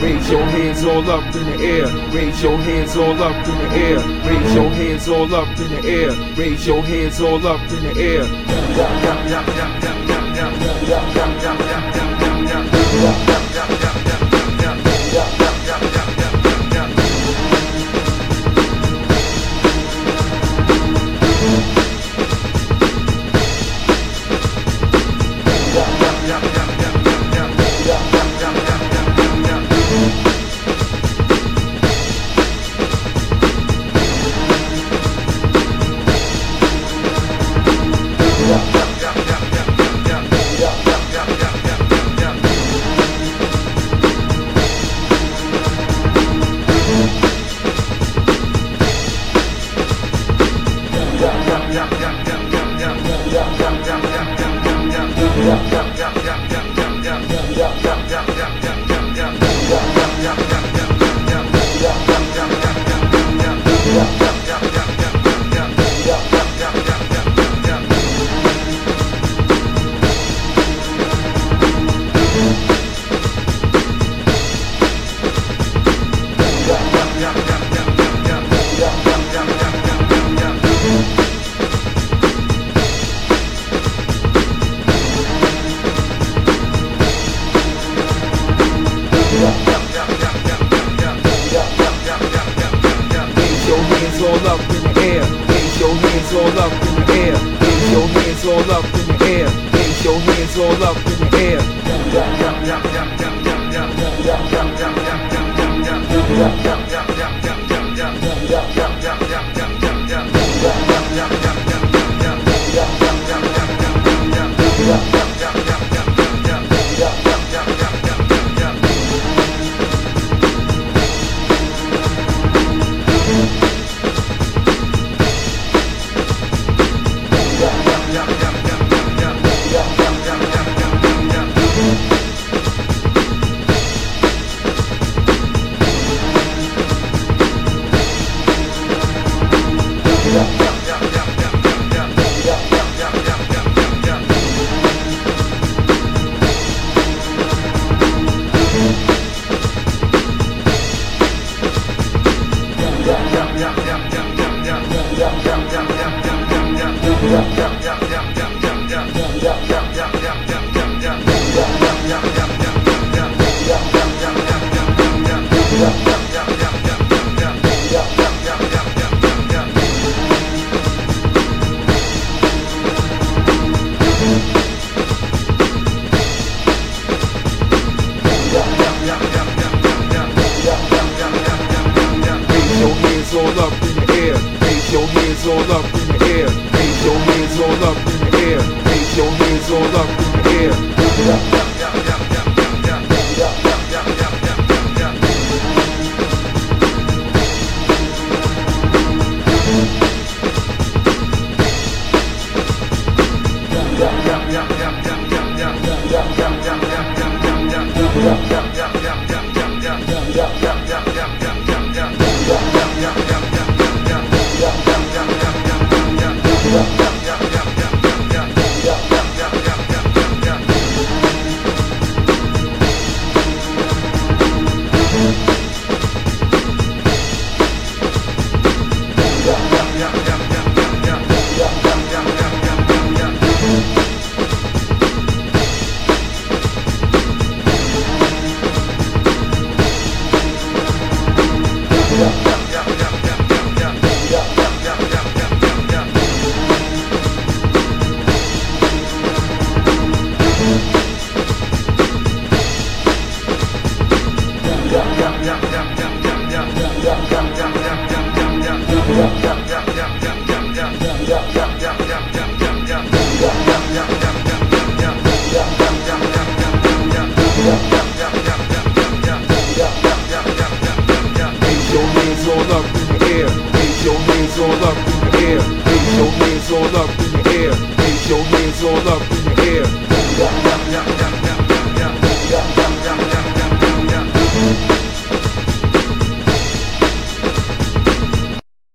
Raise your hands all up in the air. Raise your hands all up in the air. Raise your hands all up in the air. Raise your hands all up in the air. All up in the air, raise your hands all up in the air, raise your hands all up in the air, raise your hands all up in the air. All up in the air, raise your hands all up in the air, raise your hands all up in the air, raise your hands all up in the air.